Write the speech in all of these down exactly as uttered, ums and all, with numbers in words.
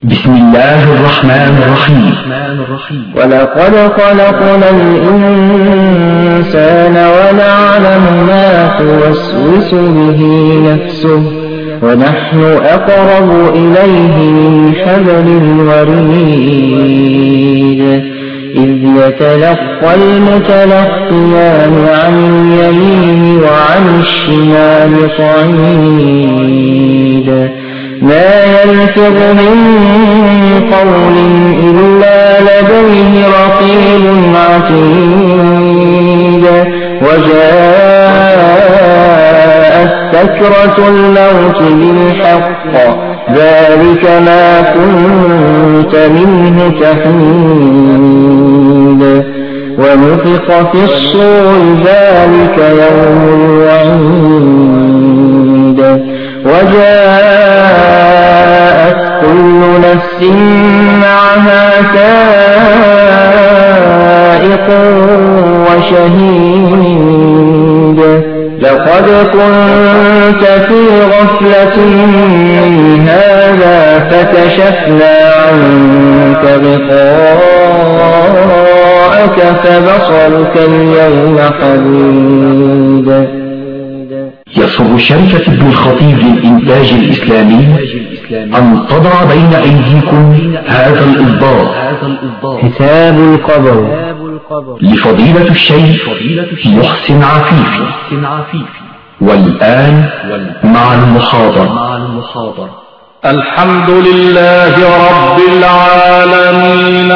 بسم الله الرحمن الرحيم. ولقد خلقنا الإنسان ونعلم ما توسوس به نفسه ونحن أقرب إليه من حبل الوريد إذ يتلقى المتلقيان عن اليمين وعن الشمال قعيد ما يلفظ من قول إلا لديه رقيب عتيد وجاءت سكرة الموت بالحق ذلك ما كنت منه تحيد ونفخ في الصور ذلك يوم الوعيد وجاءت كل نفس معها سائق وشهيد لقد كنت في غفلة من هذا فكشفنا عنك غطاءك فبصرك اليوم حديد. يسر شركة ابن الخطيب للإنتاج الإسلامي أن تضع بين أيديكم هذا الإصدار كتاب القبر لفضيلة الشيخ محسن عفيفي. والآن مع المحاضرة. الحمد لله رب العالمين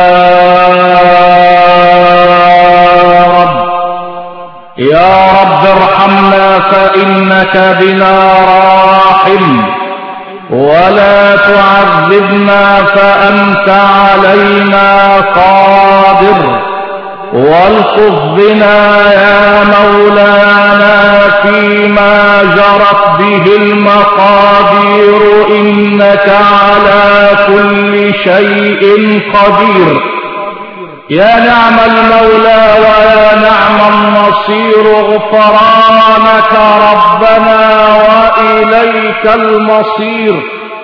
يا رب ارحمنا فإنك بنا راحم ولا تعذبنا فأنت علينا قادر والطف بنا يا مولانا فيما جرت به المقادير إنك على كل شيء قدير. يا نعم المولى ويا نعم النصير غفرانك ربنا وإليك المصير.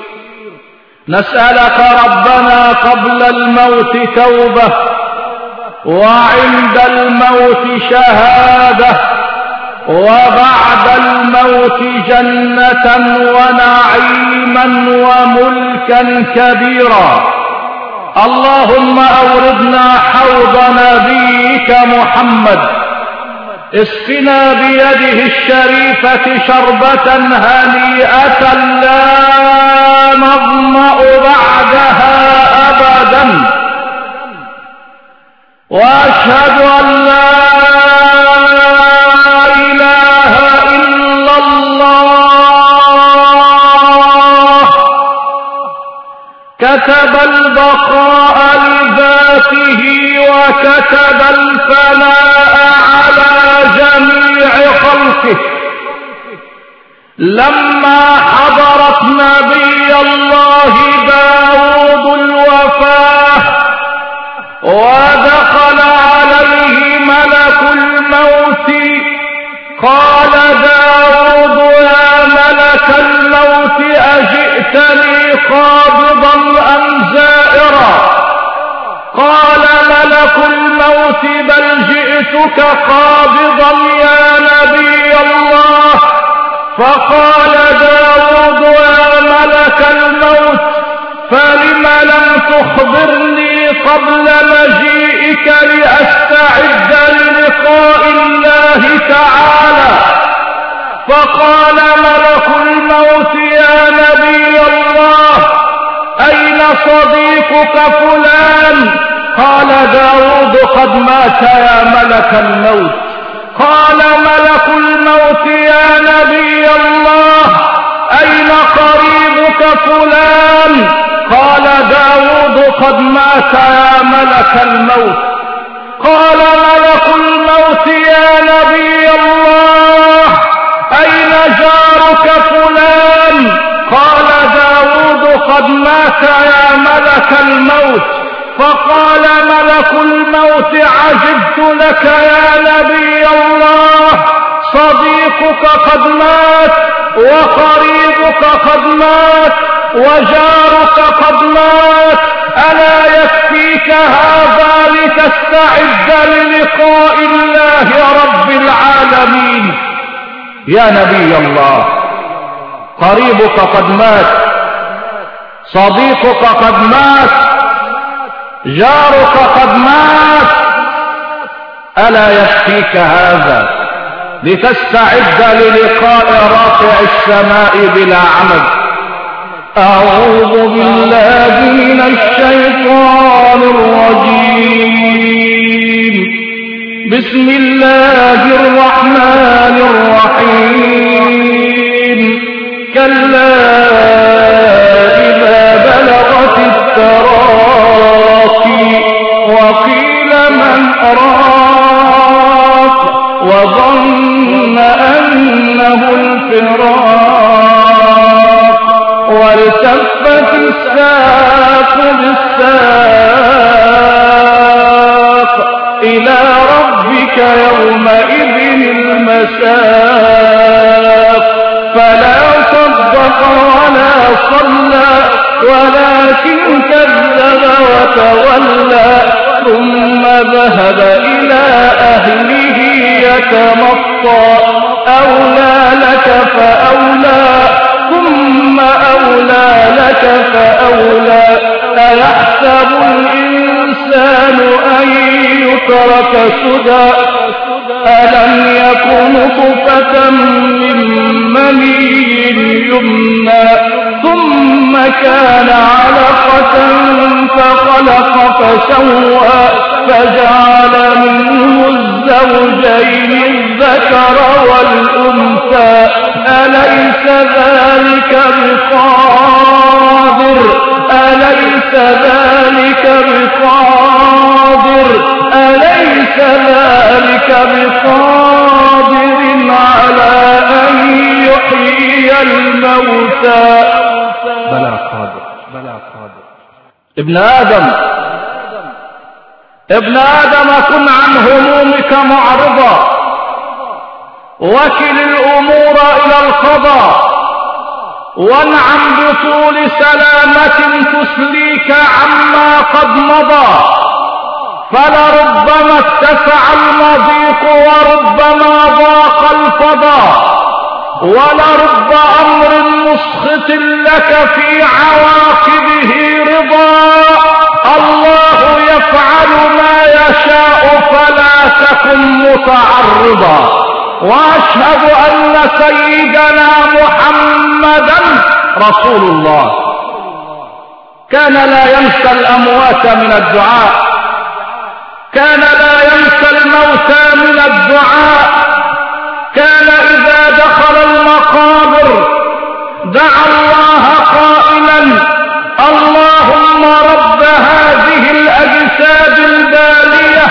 نسألك ربنا قبل الموت توبة وعند الموت شهادة وبعد الموت جنة ونعيما وملكا كبيرا. اللهم أوردنا حوض نبيك محمد اسقنا بيده الشريفة شربة هنيئة لا نظمأ بعدها أبدا وأشهد أن لا إله إلا الله كتب البقاء لذاته وكتب الفناء على جميع خلقه. لما حضرت نبي الله داود الوفاة ودخل عليه ملك الموت قال داود يا ملك الموت أجئتني قابضا أم زائرا؟ قال ملك الموت بل جئتك قابضا يا نبي الله. فقال داود يا ملك الموت فلم لم تخبرني قبل مجيئك لأستعد للقاء الله تعالى؟ فقال ملك الموت يا نبي الله أين صديقك فلان؟ قال داود قد مات يا ملك الموت. قال ملك الموت يا نبي الله أين قريبك فلان؟ قال داود قد مات يا ملك الموت. قال ملك الموت يا نبي الله أين جارك فلان؟ قال داود قد مات يا ملك الموت. فقال ملك الموت عجبت لك يا نبي الله صديقك قد مات وقريبك قد مات وجارك قد مات، ألا يكفيك هذا لتستعد للقاء الله رب العالمين؟ يا نبي الله، قريبك قد مات، صديقك قد مات، جارك قد مات، ألا يكفيك هذا لتستعد للقاء رافع السماء بلا عمد؟ أعوذ بالله من الشيطان الرجيم. بسم الله الرحمن الرحيم. كلا إذا بلغت التراقي وقيل من راق وظن أنه الفراق والتفت الساق بالساق إلى ربك يومئذ المساق. فلا صدق ولا صلى ولكن كذب وتولى ثم ذهب إلى أهله يتمطى. أولى لك فأولى ثم أولى لك فأولى. أيحسب الإنسان أن يترك سدى ألم يكن نطفة من مني يمنى ثم كان علقة فخلق فسوى فجعل منه الزوجين الذكر والأنثى. أليس ذلك بقادر أليس ذلك بقادر أليس ذلك بقادر على أن يحيي الموتى؟ بلى قادر بلى قادر. ابن آدم ابن آدم كن عن همومك معرضا، وكل الأمور إلى القضاء، وانعم بطول سلامة تسليك عما قد مضى. فلربما اتسع المضيق وربما ضاق الفضاء، ولرب أمر مسخط لك في عواقبه رضا. الله يفعل ما يشاء فلا تكن متعرضا. وأشهد أن سيدنا محمدا رسول الله كان لا ينسى الأموات من الدعاء، كان لا ينسى الموتى من الدعاء، كان إذا دخل المقابر دعا الله قائلا: اللهم رب هذه الأجساد البالية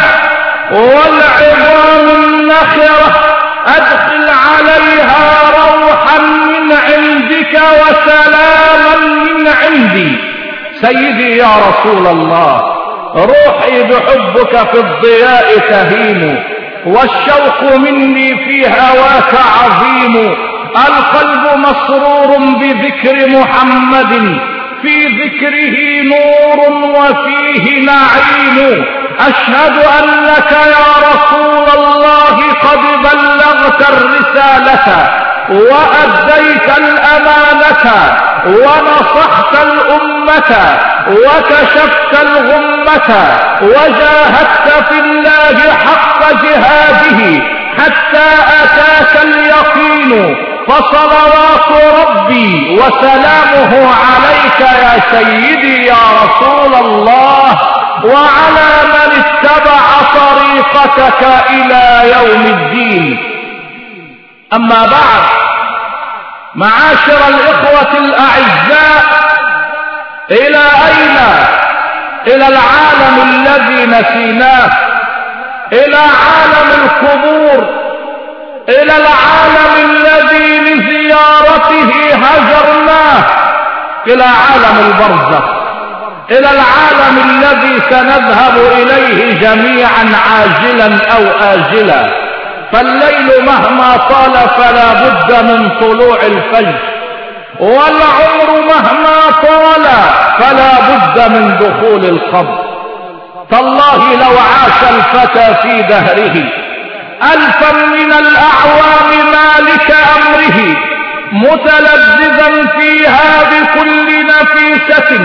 والعظام النخرة أدخل عليها روحا من عندك وسلاما من عندي. سيدي يا رسول الله، روحي بحبك في الضياء تهيم، والشوق مني في هواك عظيم. القلب مسرور بذكر محمد، في ذكره نور وفيه نعيم. أشهد أنك يا رسول الله قد بلغت الرسالة وأديت الأمانة ونصحت الأمة وكشفت الغمة وجاهدت في الله حق جهاده حتى أتاك اليقين. فصلوات ربي وسلامه عليك يا سيدي يا رسول الله، وعلى من اتبع طريقتك إلى يوم الدين. أما بعد، معاشر الإخوة الأعزاء، إلى أين؟ إلى العالم الذي نسيناه، إلى عالم القبور، إلى العالم الذي لزيارته هجرناه، إلى عالم البرزخ، إلى العالم الذي سنذهب إليه جميعا عاجلا أو آجلا. فالليل مهما طال فلا بد من طلوع الفجر، والعمر مهما طال فلا بد من دخول القبر. تالله لو عاش الفتى في دهره ألفا من الأعوام مالك أمره، متلذذا فيها بكل نفيسة،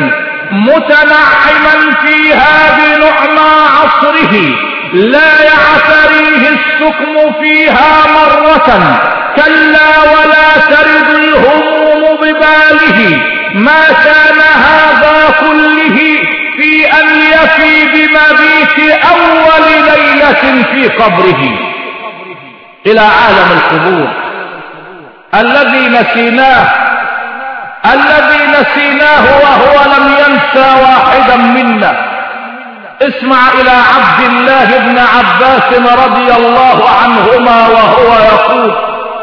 متنعما فيها بنعمى عصره، لا يعتريه السكم فيها مرة، كلا ولا ترد الهموم بباله، ما كان هذا كله في أن يفي بمبيت أول ليلة في قبره. إلى عالم القبور الذي نسيناه، الذي نسيناه وهو لم ينسى واحدا منا. اسمع إلى عبد الله بن عباس رضي الله عنهما وهو يقول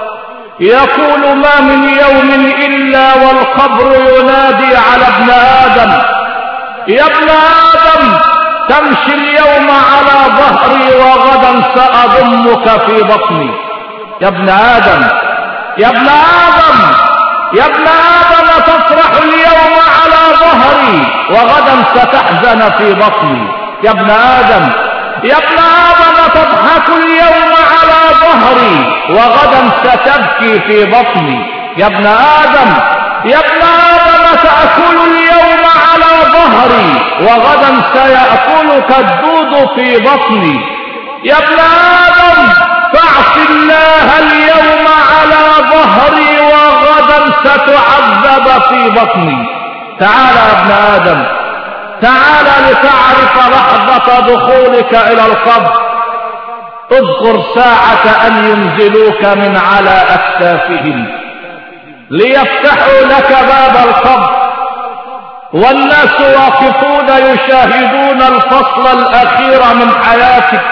يقول ما من يوم إلا والقبر ينادي على ابن آدم: يا ابن آدم تمشي اليوم على ظهري وغدا سأضمك في بطني. يا ابن آدم يا ابن آدم يا ابن آدم تفرح اليوم على ظهري وغدا ستحزن في بطني. يا ابن آدم يا ابن آدم تضحك اليوم على ظهري وغدا ستبكي في بطني. يا ابن آدم يا ابن آدم تأكل اليوم على ظهري وغدا سيأكلك الدود في بطني. يا ابن آدم فاعص الله اليوم على ظهري وغدا ستعذب في بطني. تعال يا ابن آدم، تعال لتعرف لحظة دخولك إلى القبر. اذكر ساعة أن ينزلوك من على أكتافهم ليفتحوا لك باب القبر، والناس واقفون يشاهدون الفصل الأخير من حياتك،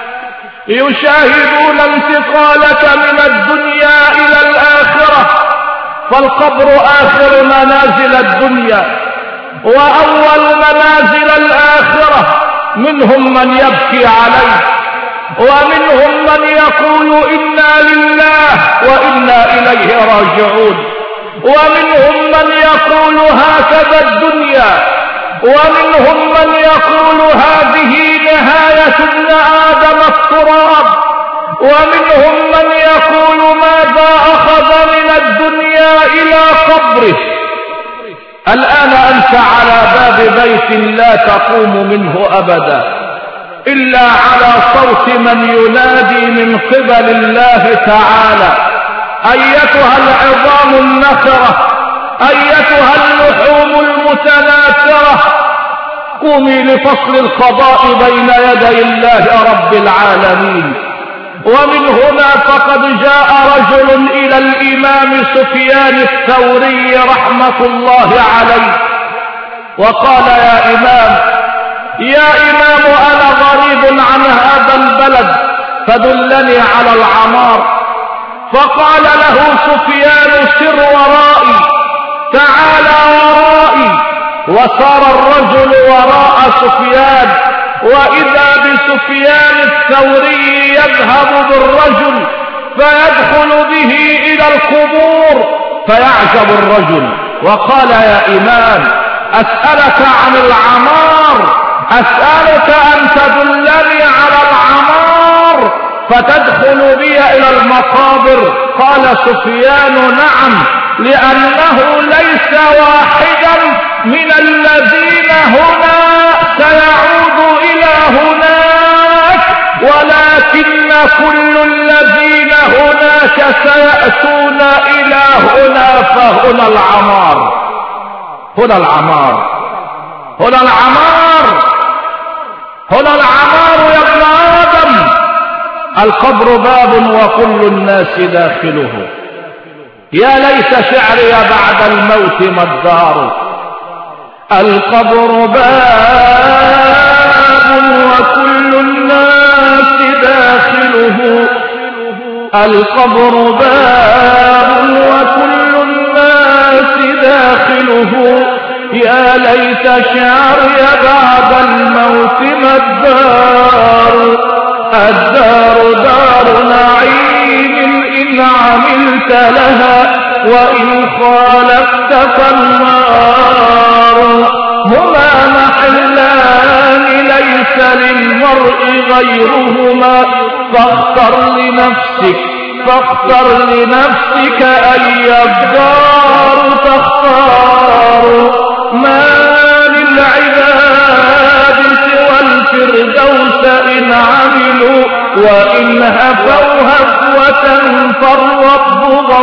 يشاهدون انتقالك من الدنيا إلى الآخرة، فالقبر آخر منازل الدنيا وأول منازل الآخرة. منهم من يبكي عليه، ومنهم من يقول إنا لله وإنا إليه راجعون، ومنهم من يقول هكذا الدنيا، ومنهم من يقول هذه نهاية ابن آدم التراب، ومنهم من يقول ماذا أخذ من الدنيا إلى قبره. الآن أنت على باب بيت لا تقوم منه أبدا إلا على صوت من ينادي من قبل الله تعالى: أيتها العظام النخرة، أيتها اللحوم المتناثرة، قومي لفصل القضاء بين يدي الله رب العالمين. ومن هنا فقد جاء رجل إلى الإمام سفيان الثوري رحمة الله عليه وقال: يا إمام يا إمام أنا غريب عن هذا البلد فدلني على العمار. فقال له سفيان: سر ورائي، تعال ورائي. وصار الرجل وراء سفيان، وإذا بسفيان الثوري يذهب بالرجل فيدخل به إلى القبور، فيعجب الرجل وقال: يا إمام أسألك عن العمار، أسألك أن تدلني على العمار فتدخل بي إلى المقابر. قال سفيان: نعم، لأنه ليس واحدا من الذين هنا سيعود إلى هناك، ولكن كل الذين هناك سيأتون إلى هنا، فهنا العمار، هنا العمار، هنا العمار، هنا العمار. يا ابن آدم القبر باب وكل الناس داخله. يا ليت شعري بعد الموت ما الدار. القبر باب وكل الناس داخله، القبر باب وكل الناس داخله. يا ليت شعري بعد الموت ما الدار. الدار دار نعيم إن إن عملت لها، وإن خالفت فالنار. هما محلان ليس للمرء غيرهما، فاختر لنفسك فاختر لنفسك أي الدار تختار. ما للعباد سوى الفردوس إن عملوا، وإن هفوا هفوة فالرب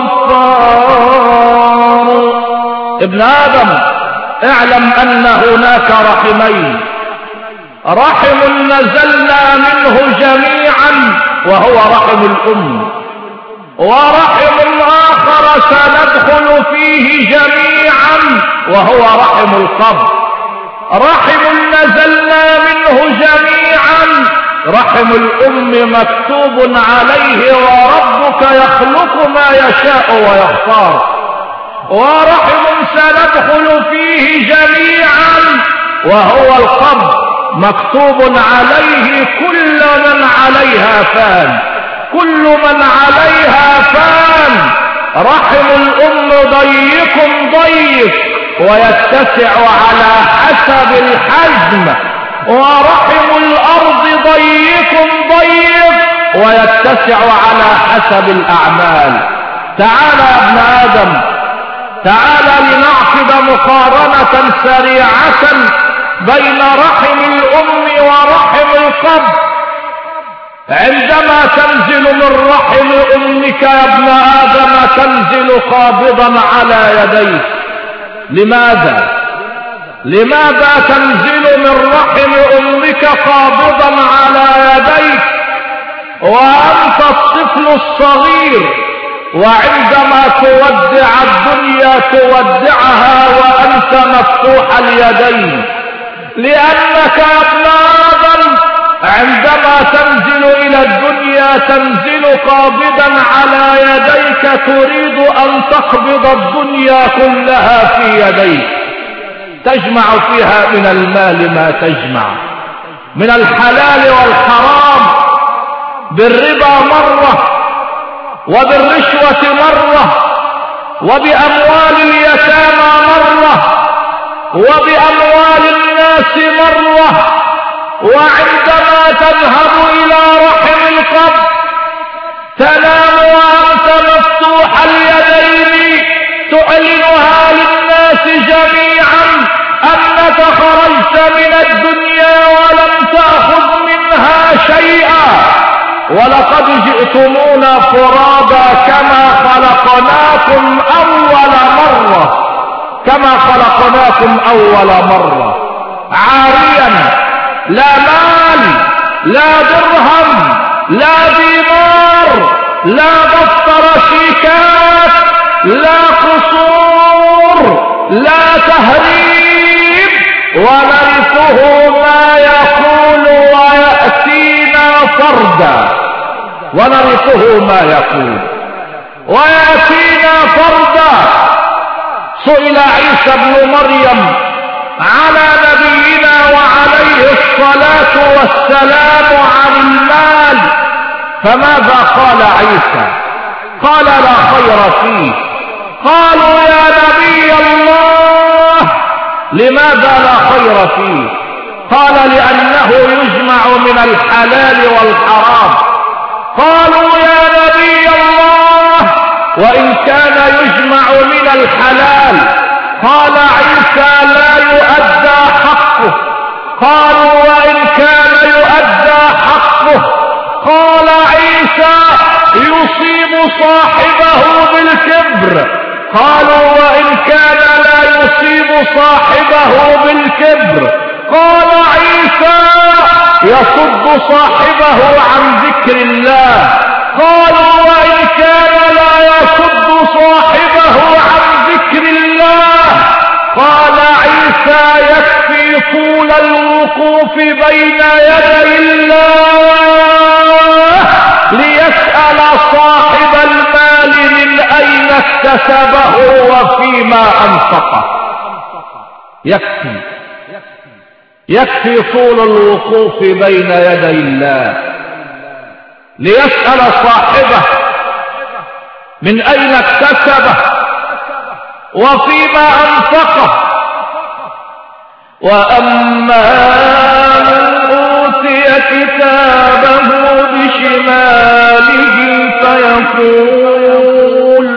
غفار. ابن آدم، اعلم أن هناك رحمين، رحم نزلنا منه جميعا وهو رحم الأم، ورحم آخر سندخل فيه جميعا وهو رحم القبر. رحم نزلنا منه جميعا رحم الأم مكتوب عليه وربك يخلق ما يشاء ويختار. ورحم سندخل فيه جميعا وهو القبر مكتوب عليه كل من عليها فان، كل من عليها فان. رحم الأم ضيق ضيق ويتسع على حسب الحجم، ورحم الأرض ضيق ضيق ويتسع على حسب الأعمال. تعال يا ابن آدم، تعال لنعقد مقارنة سريعة بين رحم الأم ورحم القبر. عندما تنزل من رحم أمك يا ابن آدم تنزل قابضا على يديك. لماذا؟ لماذا تنزل من رحم أمك قابضا على يديك وأنت الطفل الصغير؟ وعندما تودع الدنيا تودعها وأنت مفتوح اليدين، لأنك يا ابن آدم عندما تنزل إلى الدنيا تنزل قابضا على يديك، تريد أن تقبض الدنيا كلها في يديك، تجمع فيها من المال ما تجمع، من الحلال والحرام، بالربا مرة، وبالرشوة مرة، وبأموال اليتامى مرة، وبأموال الناس مرة. وعندما تذهب إلى رحم القبر تنام وأنت مفتوح اليدين، تعلنها للناس جميعا أنك خرجت من الدنيا ولم تأخذ منها شيئا، ولقد جئتمونا فرادا كما خلقناكم أول مرة، كما خلقناكم أول مرة، عاريا، لا مال، لا درهم، لا دينار، لا دفتر شيكات، لا قصور، لا تهريب. ونرثه ما يقول ويأتينا فردا، ونرثه ما يقول ويأتينا فردا. سئل عيسى ابن مريم على نبينا وعليه الصلاة والسلام عن المال، فماذا قال عيسى؟ قال لا خير فيه. قالوا يا نبي الله لماذا لا خير فيه؟ قال لأنه يجمع من الحلال والحرام. قالوا يا نبي الله وإن كان يجمع من الحلال؟ قال عيسى لا يؤدى حقه. قالوا وإن كان يؤدى حقه؟ قال عيسى يصيب صاحبه بالكبر. قالوا وإن كان لا يصيب صاحبه بالكبر؟ قال عيسى يصد صاحبه عن ذكر الله. قالوا وإن كان لا يصد صاحبه عن ذكر الله؟ قال عيسى يكفي طول الوقوف بين يدي الله ليسأل صاحب المال من أين اكتسبه وفيما أنفقه. يكفي يكفي طول الوقوف بين يدي الله ليسأل صاحبه من أين اكتسبه وفيما أنفقه. وأما من أوتي كتابه بشماله فيقول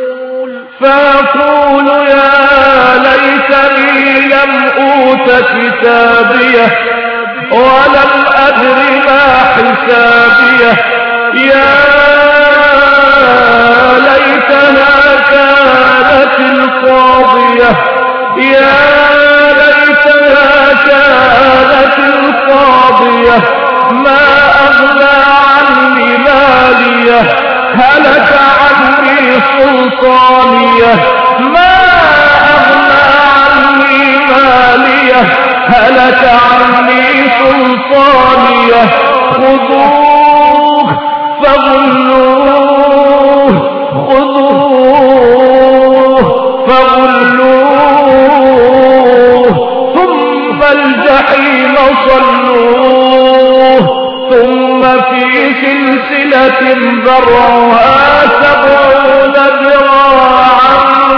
فيقول يا ليتني لم أوت كتابيه ولم أدر ما حسابيه يا ليتها كانت القاضية يا ليتها كانت القاضية ما أغنى عني ماليه هلك عني سلطانيه ما أغنى عني ماليه هلك عني سلطانيه خذوه فغلوه خذوه فغلوه ثم الجحيم صلوه ثم في سلسلة ذرعها سبعون ذراعا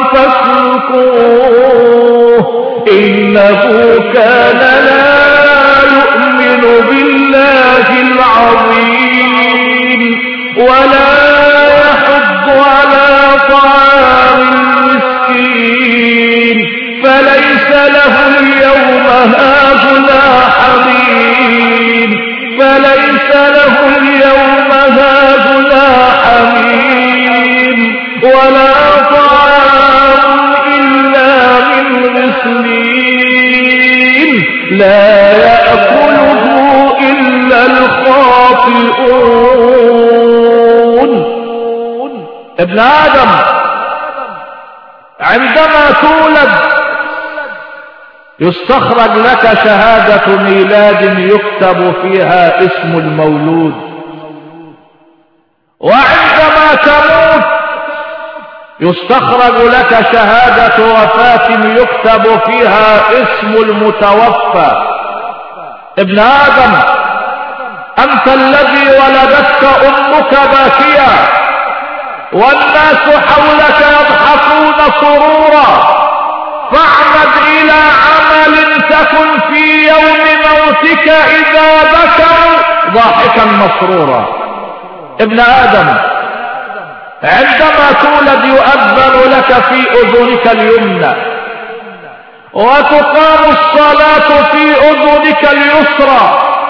فاسلكوه إنه كان لا يؤمن بالله العظيم ولا يحض على طعام المسكين فليس له اليوم هاهنا حميم فليس له اليوم هاهنا حميم ولا طعام إلا من غسلين لا يأكله إلا الخاطئون. ابن آدم عندما تولد يستخرج لك شهادة ميلاد يكتب فيها اسم المولود، وعندما تموت يستخرج لك شهادة وفاة يكتب فيها اسم المتوفى. ابن آدم أنت الذي ولدتك أمك باكيا والناس حولك يضحكون سرورا فاعمد إلى عمل تكن في يوم موتك إذا بكوا ضاحكا مسرورا. ابن آدم عندما تولد يؤذن لك في أذنك اليمنى وتقام الصلاة في أذنك اليسرى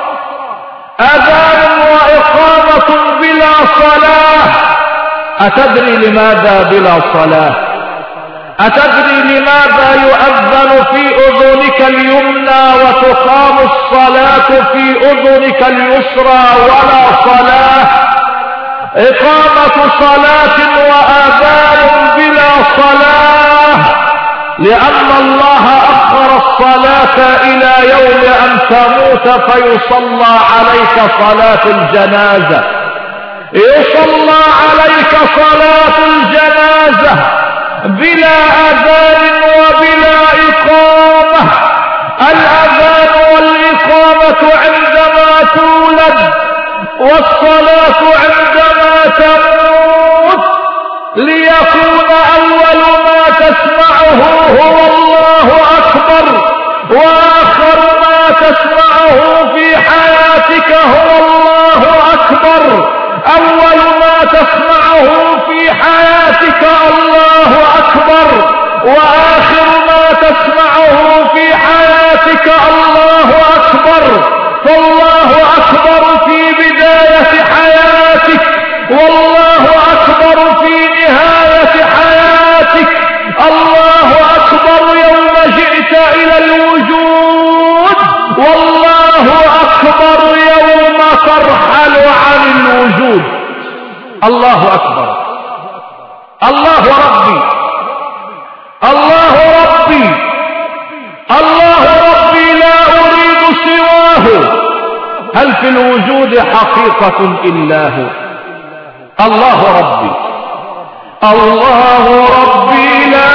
أذان وإقامة بلا صلاة. أتدري لماذا بلا صلاة؟ أتدري لماذا يؤذن في أذنك اليمنى وتقام الصلاة في أذنك اليسرى ولا صلاة؟ إقامة صلاة وآذان بلا صلاة لأن الله أخر الصلاة إلى يوم أن تموت فيصلى عليك صلاة الجنازة يصلى عليك صلاة الجنازة بلا أذان وبلا إقامة. الأذان والإقامة عندما تولد والصلاة عندما تموت ليكون أول ما تسمعه هو الله أكبر وآخر ما تسمعه في حياتك هو الله أكبر. أول ما تسمعه في حياتك الله أكبر وآخر ما تسمعه في حياتك الله أكبر. فالله أكبر في بداية حياتك والله أكبر في نهاية حياتك. الله أكبر يوم جئت إلى الوجود والله أكبر يوم ترحل عن الوجود. الله أكبر. الله ربي الله ربي الله ربي لا أريد سواه. هل في الوجود حقيقة إلا هو؟ الله ربي الله ربي لا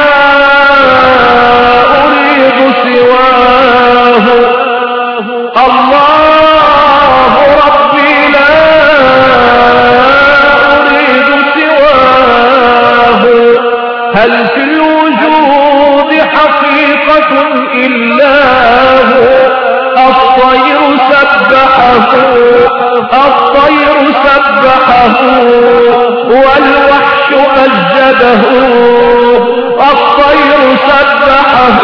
أريد سواه. الله ربي لا أريد سواه الوجود حقيقة إلا هو. الطير سبحه الطير سبحه والوحش مجده. الطير سبحه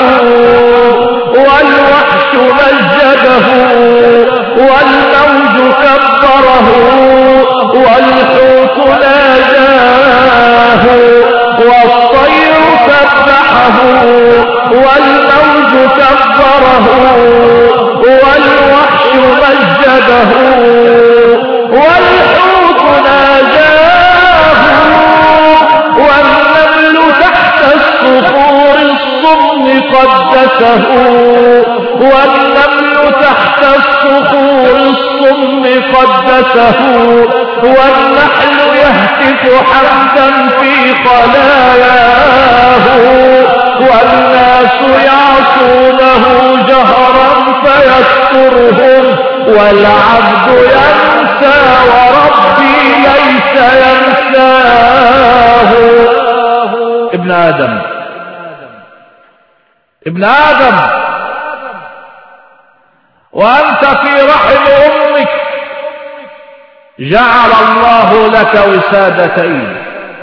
والوحش مجده والموج كبره والحوت ناجاه. والطير سبحه والموج كبره والوحش مجده والحوت ناجاه. والنمل تحت الصخور الصم قدسه. والنمل تحت الصخور الصم قدسه. والنحل يهتف حمدا في خلاياه. والناس يعصونه جهرا فيسترهم. والعبد ينسى وربي ليس ينساه. ابن آدم ابن آدم وأنت في رحم أمك جعل الله لك وسادتين: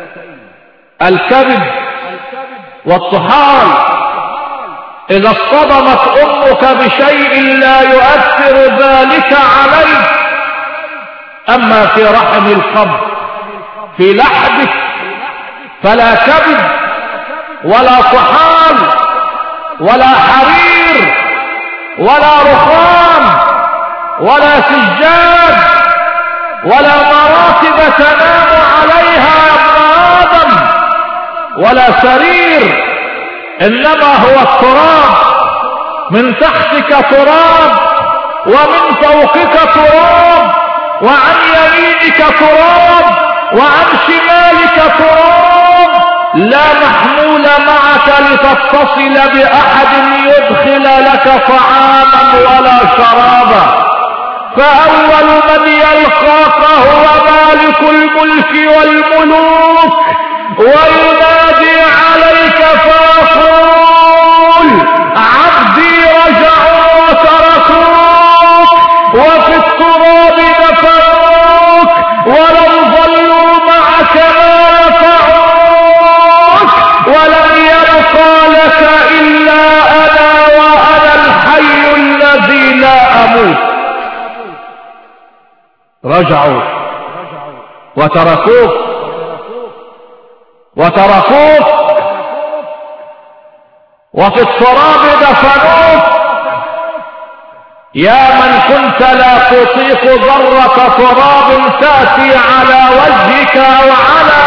الكبد والطحال. إذا اصطدمت أمك بشيء لا يؤثر ذلك عليك. أما في رحم القبر في لحدك فلا كبد ولا طحال ولا حرير ولا رخام ولا سجاد ولا مراتب تنام عليها يا ابن آدم ولا سرير، إنما هو التراب. من تحتك تراب ومن فوقك تراب وعن يمينك تراب وعن شمالك تراب. لا محمول معك لتتصل بأحد يدخل لك طعاما ولا شرابا. فأول من يلقاك هو مالك الملك والملوك وينادي عليك فيقول: عبدي رجعوا وتركوك وفي التراب دفنوك ولم ظلوا معك ما نفعوك ولم يبقى لك إلا أنا وأنا الحي الذي لا أموت. رجعوا وتركوك وتركوك وفي التراب دفنوك. يا من كنت لا تطيق ذرة تراب تأتي على وجهك وعلى